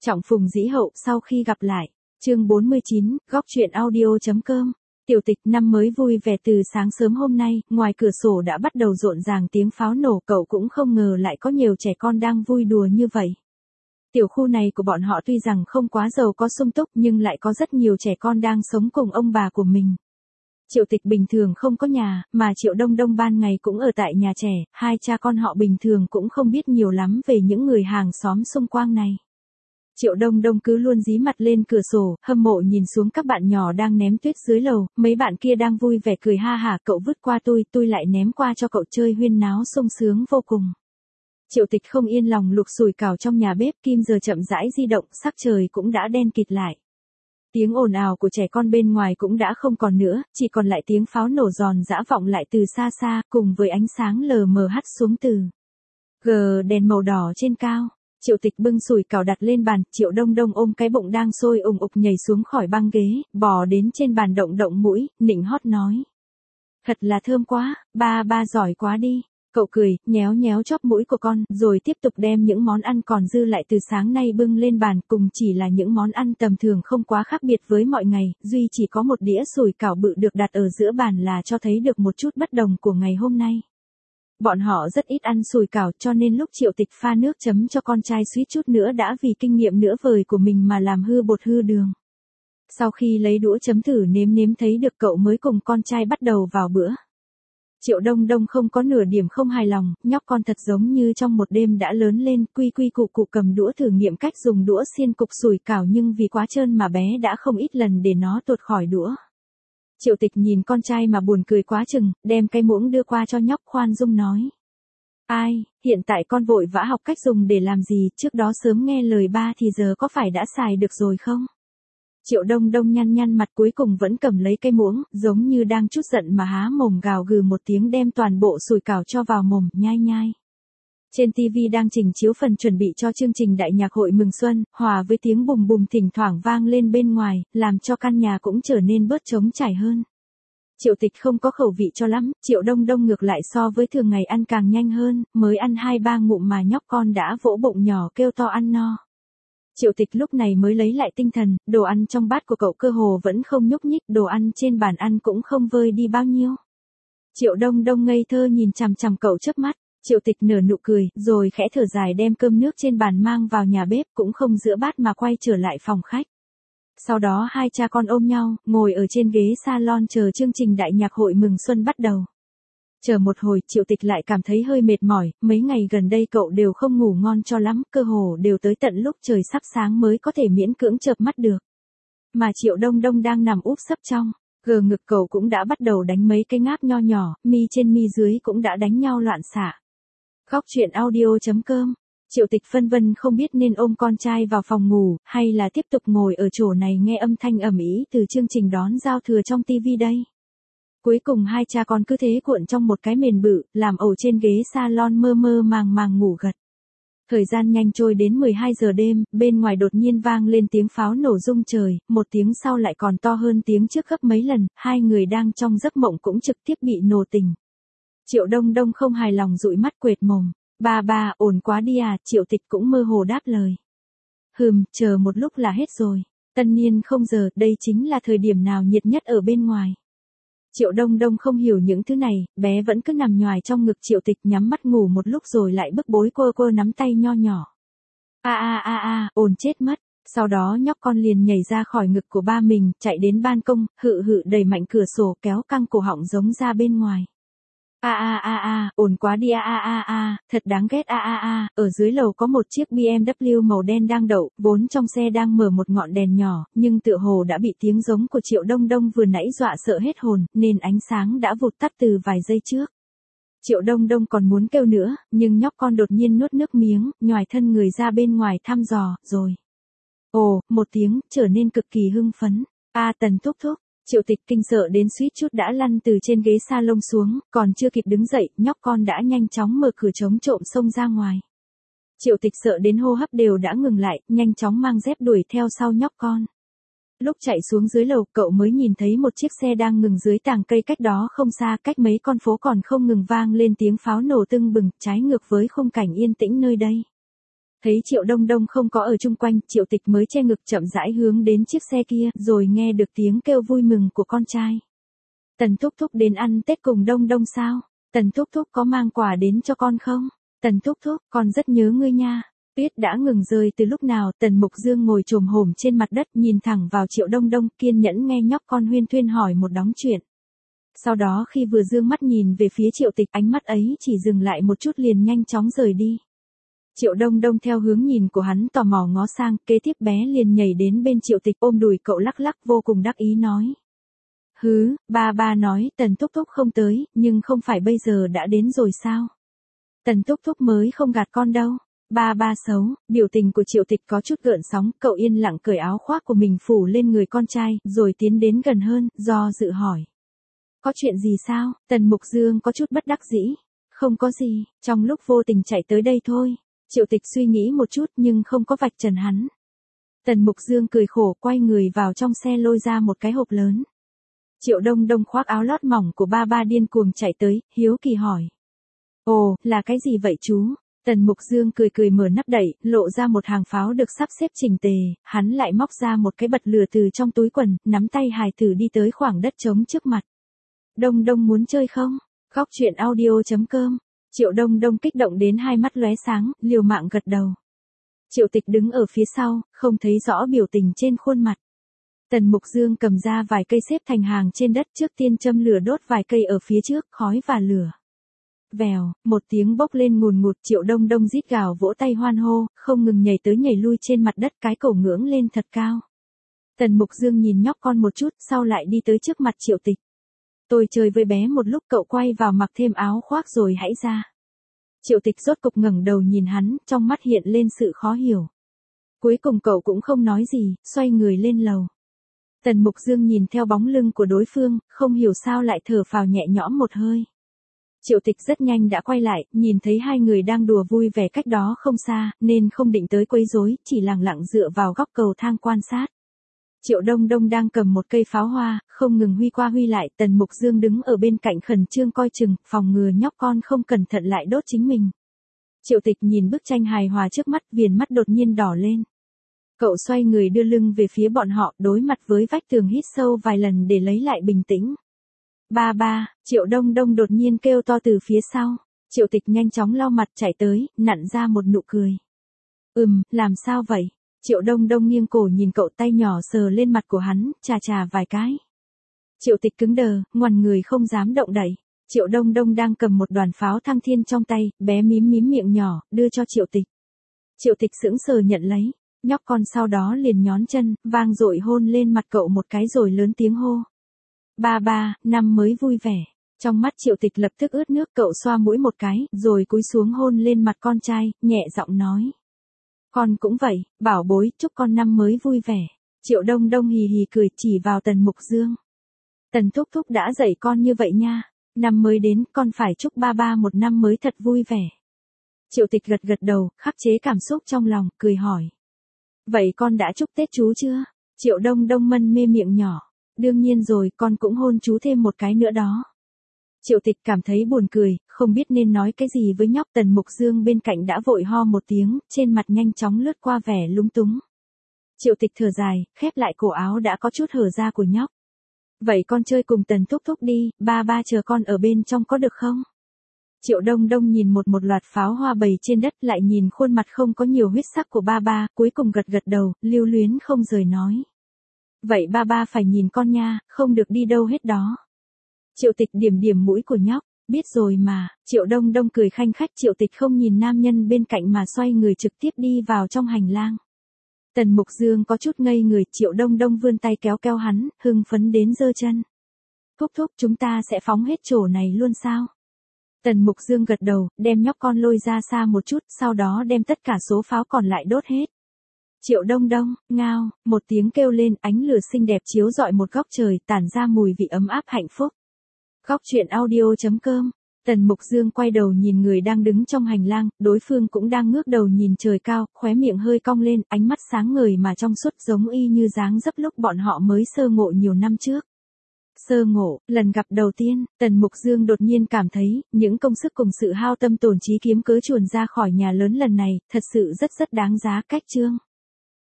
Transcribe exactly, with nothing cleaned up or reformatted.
Trọng phùng dĩ hậu sau khi gặp lại. Chương bốn mươi chín, góc truyện audio.com. Tiểu Tịch năm mới vui vẻ từ sáng sớm hôm nay, ngoài cửa sổ đã bắt đầu rộn ràng tiếng pháo nổ, cậu cũng không ngờ lại có nhiều trẻ con đang vui đùa như vậy. Tiểu khu này của bọn họ tuy rằng không quá giàu có sung túc nhưng lại có rất nhiều trẻ con đang sống cùng ông bà của mình. Triệu Tịch bình thường không có nhà, mà Triệu Đông Đông ban ngày cũng ở tại nhà trẻ, hai cha con họ bình thường cũng không biết nhiều lắm về những người hàng xóm xung quanh này. Triệu Đông Đông cứ luôn dí mặt lên cửa sổ, hâm mộ nhìn xuống các bạn nhỏ đang ném tuyết dưới lầu, mấy bạn kia đang vui vẻ cười ha hả, cậu vứt qua tôi, tôi lại ném qua cho cậu, chơi huyên náo sung sướng vô cùng. Triệu Tịch không yên lòng lục sủi cảo trong nhà bếp, kim giờ chậm rãi di động, sắc trời cũng đã đen kịt lại. Tiếng ồn ào của trẻ con bên ngoài cũng đã không còn nữa, chỉ còn lại tiếng pháo nổ giòn giã vọng lại từ xa xa, cùng với ánh sáng lờ mờ hắt xuống từ gờ đèn màu đỏ trên cao. Triệu Tịch bưng sủi cảo đặt lên bàn, Triệu Đông Đông ôm cái bụng đang sôi ùng ục nhảy xuống khỏi băng ghế, bò đến trên bàn động động mũi, nịnh hót nói. Thật là thơm quá, ba ba giỏi quá đi. Cậu cười, nhéo nhéo chóp mũi của con, rồi tiếp tục đem những món ăn còn dư lại từ sáng nay bưng lên bàn, cùng chỉ là những món ăn tầm thường không quá khác biệt với mọi ngày, duy chỉ có một đĩa sủi cảo bự được đặt ở giữa bàn là cho thấy được một chút bất đồng của ngày hôm nay. Bọn họ rất ít ăn sủi cảo cho nên lúc Triệu Tịch pha nước chấm cho con trai suýt chút nữa đã vì kinh nghiệm nửa vời của mình mà làm hư bột hư đường. Sau khi lấy đũa chấm thử nếm nếm thấy được cậu mới cùng con trai bắt đầu vào bữa. Triệu Đông Đông không có nửa điểm không hài lòng, nhóc con thật giống như trong một đêm đã lớn lên, quy quy củ củ cầm đũa thử nghiệm cách dùng đũa xiên cục sủi cảo nhưng vì quá trơn mà bé đã không ít lần để nó tuột khỏi đũa. Triệu Tịch nhìn con trai mà buồn cười quá chừng, đem cái muỗng đưa qua cho nhóc, khoan dung nói. Ai, hiện tại con vội vã học cách dùng để làm gì, trước đó sớm nghe lời ba thì giờ có phải đã xài được rồi không? Triệu Đông Đông nhăn nhăn mặt, cuối cùng vẫn cầm lấy cái muỗng, giống như đang chút giận mà há mồm gào gừ một tiếng đem toàn bộ sủi cảo cho vào mồm, nhai nhai. Trên ti vi đang trình chiếu phần chuẩn bị cho chương trình đại nhạc hội mừng xuân, hòa với tiếng bùm bùm thỉnh thoảng vang lên bên ngoài, làm cho căn nhà cũng trở nên bớt trống trải hơn. Triệu Tịch không có khẩu vị cho lắm, Triệu Đông Đông ngược lại so với thường ngày ăn càng nhanh hơn, mới ăn hai ba ngụm mà nhóc con đã vỗ bụng nhỏ kêu to ăn no. Triệu Tịch lúc này mới lấy lại tinh thần, đồ ăn trong bát của cậu cơ hồ vẫn không nhúc nhích, đồ ăn trên bàn ăn cũng không vơi đi bao nhiêu. Triệu Đông Đông ngây thơ nhìn chằm chằm cậu chớp mắt. Triệu Tịch nở nụ cười, rồi khẽ thở dài đem cơm nước trên bàn mang vào nhà bếp, cũng không giữa bát mà quay trở lại phòng khách. Sau đó hai cha con ôm nhau, ngồi ở trên ghế salon chờ chương trình đại nhạc hội mừng xuân bắt đầu. Chờ một hồi, Triệu Tịch lại cảm thấy hơi mệt mỏi, mấy ngày gần đây cậu đều không ngủ ngon cho lắm, cơ hồ đều tới tận lúc trời sắp sáng mới có thể miễn cưỡng chợp mắt được. Mà Triệu Đông Đông đang nằm úp sấp trong gờ ngực cậu cũng đã bắt đầu đánh mấy cái ngáp nho nhỏ, mi trên mi dưới cũng đã đánh nhau loạn xạ. Góc truyện audio.com. Triệu Tịch phân vân không biết nên ôm con trai vào phòng ngủ, hay là tiếp tục ngồi ở chỗ này nghe âm thanh ầm ĩ từ chương trình đón giao thừa trong tivi đây. Cuối cùng hai cha con cứ thế cuộn trong một cái mền bự, làm ẩu trên ghế salon mơ mơ màng màng ngủ gật. Thời gian nhanh trôi đến mười hai giờ đêm, bên ngoài đột nhiên vang lên tiếng pháo nổ rung trời, một tiếng sau lại còn to hơn tiếng trước gấp mấy lần, hai người đang trong giấc mộng cũng trực tiếp bị nổ tỉnh. Triệu Đông Đông không hài lòng dụi mắt quệt mồm. Ba ba, ổn quá đi à, Triệu Tịch cũng mơ hồ đáp lời. Hừm, chờ một lúc là hết rồi. Tân niên không giờ, đây chính là thời điểm nào nhiệt nhất ở bên ngoài. Triệu Đông Đông không hiểu những thứ này, bé vẫn cứ nằm nhoài trong ngực Triệu Tịch nhắm mắt ngủ một lúc rồi lại bức bối quơ quơ nắm tay nho nhỏ. A a a a, ồn chết mất. Sau đó nhóc con liền nhảy ra khỏi ngực của ba mình, chạy đến ban công, hự hự đẩy mạnh cửa sổ kéo căng cổ họng giống ra bên ngoài. A a a a, ổn quá đi a a a a, thật đáng ghét a a a, ở dưới lầu có một chiếc bê em vê màu đen đang đậu, vốn trong xe đang mở một ngọn đèn nhỏ, nhưng tựa hồ đã bị tiếng giống của Triệu Đông Đông vừa nãy dọa sợ hết hồn, nên ánh sáng đã vụt tắt từ vài giây trước. Triệu Đông Đông còn muốn kêu nữa, nhưng nhóc con đột nhiên nuốt nước miếng, nhoài thân người ra bên ngoài thăm dò, rồi. Ồ, một tiếng, trở nên cực kỳ hưng phấn. A Tần thúc thúc. Triệu Tịch kinh sợ đến suýt chút đã lăn từ trên ghế salon xuống, còn chưa kịp đứng dậy, nhóc con đã nhanh chóng mở cửa chống trộm xông ra ngoài. Triệu Tịch sợ đến hô hấp đều đã ngừng lại, nhanh chóng mang dép đuổi theo sau nhóc con. Lúc chạy xuống dưới lầu, cậu mới nhìn thấy một chiếc xe đang ngừng dưới tàng cây cách đó không xa, cách mấy con phố còn không ngừng vang lên tiếng pháo nổ tưng bừng, trái ngược với khung cảnh yên tĩnh nơi đây. Thấy Triệu Đông Đông không có ở chung quanh, Triệu Tịch mới che ngực chậm rãi hướng đến chiếc xe kia, rồi nghe được tiếng kêu vui mừng của con trai. Tần thúc thúc đến ăn Tết cùng Đông Đông sao? Tần thúc thúc có mang quà đến cho con không? Tần thúc thúc, con rất nhớ ngươi nha. Tuyết đã ngừng rơi từ lúc nào, Tần Mục Dương ngồi chồm hổm trên mặt đất nhìn thẳng vào Triệu Đông Đông, kiên nhẫn nghe nhóc con huyên thuyên hỏi một đống chuyện. Sau đó khi vừa dương mắt nhìn về phía Triệu Tịch, ánh mắt ấy chỉ dừng lại một chút liền nhanh chóng rời đi. Triệu Đông Đông theo hướng nhìn của hắn tò mò ngó sang, kế tiếp bé liền nhảy đến bên Triệu Tịch ôm đùi cậu lắc lắc vô cùng đắc ý nói. Hứ, ba ba nói Tần thúc thúc không tới, nhưng không phải bây giờ đã đến rồi sao? Tần thúc thúc mới không gạt con đâu. Ba ba xấu, biểu tình của Triệu Tịch có chút gợn sóng, cậu yên lặng cởi áo khoác của mình phủ lên người con trai, rồi tiến đến gần hơn, do dự hỏi. Có chuyện gì sao? Tần Mục Dương có chút bất đắc dĩ. Không có gì, trong lúc vô tình chạy tới đây thôi. Triệu Tịch suy nghĩ một chút nhưng không có vạch trần hắn. Tần Mục Dương cười khổ quay người vào trong xe lôi ra một cái hộp lớn. Triệu Đông Đông khoác áo lót mỏng của ba ba điên cuồng chạy tới, hiếu kỳ hỏi. Ồ, là cái gì vậy chú? Tần Mục Dương cười cười mở nắp đậy, lộ ra một hàng pháo được sắp xếp chỉnh tề, hắn lại móc ra một cái bật lửa từ trong túi quần, nắm tay hài tử đi tới khoảng đất trống trước mặt. Đông Đông muốn chơi không? Góc truyện audio chấm com. Triệu Đông Đông kích động đến hai mắt lóe sáng, liều mạng gật đầu. Triệu Tịch đứng ở phía sau, không thấy rõ biểu tình trên khuôn mặt. Tần Mục Dương cầm ra vài cây xếp thành hàng trên đất, trước tiên châm lửa đốt vài cây ở phía trước, khói và lửa. Vèo, một tiếng bốc lên ngùn ngụt, Triệu Đông Đông rít gào vỗ tay hoan hô, không ngừng nhảy tới nhảy lui trên mặt đất, cái cổ ngưỡng lên thật cao. Tần Mục Dương nhìn nhóc con một chút, sau lại đi tới trước mặt Triệu Tịch. Tôi chơi với bé một lúc, cậu quay vào mặc thêm áo khoác rồi hãy ra. Triệu Tịch rốt cục ngẩng đầu nhìn hắn, trong mắt hiện lên sự khó hiểu. Cuối cùng cậu cũng không nói gì, xoay người lên lầu. Tần Mục Dương nhìn theo bóng lưng của đối phương, không hiểu sao lại thở phào nhẹ nhõm một hơi. Triệu Tịch rất nhanh đã quay lại, nhìn thấy hai người đang đùa vui vẻ cách đó không xa, nên không định tới quấy rối, chỉ lặng lặng dựa vào góc cầu thang quan sát. Triệu Đông Đông đang cầm một cây pháo hoa, không ngừng huy qua huy lại, Tần Mục Dương đứng ở bên cạnh khẩn trương coi chừng, phòng ngừa nhóc con không cẩn thận lại đốt chính mình. Triệu Tịch nhìn bức tranh hài hòa trước mắt, viền mắt đột nhiên đỏ lên. Cậu xoay người đưa lưng về phía bọn họ, đối mặt với vách tường hít sâu vài lần để lấy lại bình tĩnh. Ba ba, Triệu Đông Đông đột nhiên kêu to từ phía sau. Triệu Tịch nhanh chóng lau mặt chạy tới, nặn ra một nụ cười. Ừm, làm sao vậy? Triệu Đông Đông nghiêng cổ nhìn cậu, tay nhỏ sờ lên mặt của hắn, chà chà vài cái. Triệu Tịch cứng đờ, ngoằn người không dám động đậy. Triệu Đông Đông đang cầm một đoàn pháo thăng thiên trong tay, bé mím mím miệng nhỏ, đưa cho Triệu Tịch. Triệu Tịch sững sờ nhận lấy, nhóc con sau đó liền nhón chân, vang dội hôn lên mặt cậu một cái rồi lớn tiếng hô. Ba ba, năm mới vui vẻ. Trong mắt Triệu Tịch lập tức ướt nước, cậu xoa mũi một cái, rồi cúi xuống hôn lên mặt con trai, nhẹ giọng nói. Con cũng vậy, bảo bối, chúc con năm mới vui vẻ. Triệu Đông Đông hì hì cười chỉ vào Tần Mục Dương. Tần thúc thúc đã dạy con như vậy nha. Năm mới đến, con phải chúc ba ba một năm mới thật vui vẻ. Triệu Tịch gật gật đầu, khắc chế cảm xúc trong lòng, cười hỏi. Vậy con đã chúc Tết chú chưa? Triệu Đông Đông mân mê miệng nhỏ. Đương nhiên rồi, con cũng hôn chú thêm một cái nữa đó. Triệu Tịch cảm thấy buồn cười, không biết nên nói cái gì với nhóc. Tần Mục Dương bên cạnh đã vội ho một tiếng, trên mặt nhanh chóng lướt qua vẻ lúng túng. Triệu Tịch thở dài, khép lại cổ áo đã có chút hở ra của nhóc. Vậy con chơi cùng Tần thúc thúc đi, ba ba chờ con ở bên trong có được không? Triệu Đông Đông nhìn một một loạt pháo hoa bầy trên đất, lại nhìn khuôn mặt không có nhiều huyết sắc của ba ba, cuối cùng gật gật đầu, lưu luyến không rời nói. Vậy ba ba phải nhìn con nha, không được đi đâu hết đó. Triệu Tịch điểm điểm mũi của nhóc, biết rồi mà. Triệu Đông Đông cười khanh khách, Triệu Tịch không nhìn nam nhân bên cạnh mà xoay người trực tiếp đi vào trong hành lang. Tần Mục Dương có chút ngây người, Triệu Đông Đông vươn tay kéo kéo hắn, hưng phấn đến giơ chân. Thúc thúc, chúng ta sẽ phóng hết chỗ này luôn sao? Tần Mục Dương gật đầu, đem nhóc con lôi ra xa một chút, sau đó đem tất cả số pháo còn lại đốt hết. Triệu Đông Đông, ngao, một tiếng kêu lên, ánh lửa xinh đẹp chiếu rọi một góc trời, tản ra mùi vị ấm áp hạnh phúc. Góc truyện audio chấm com. Tần Mục Dương quay đầu nhìn người đang đứng trong hành lang, đối phương cũng đang ngước đầu nhìn trời cao, khóe miệng hơi cong lên, ánh mắt sáng ngời mà trong suốt giống y như dáng dấp lúc bọn họ mới sơ ngộ nhiều năm trước. Sơ ngộ, lần gặp đầu tiên, Tần Mục Dương đột nhiên cảm thấy, những công sức cùng sự hao tâm tổn trí kiếm cớ chuồn ra khỏi nhà lớn lần này, thật sự rất rất đáng giá. Cách chương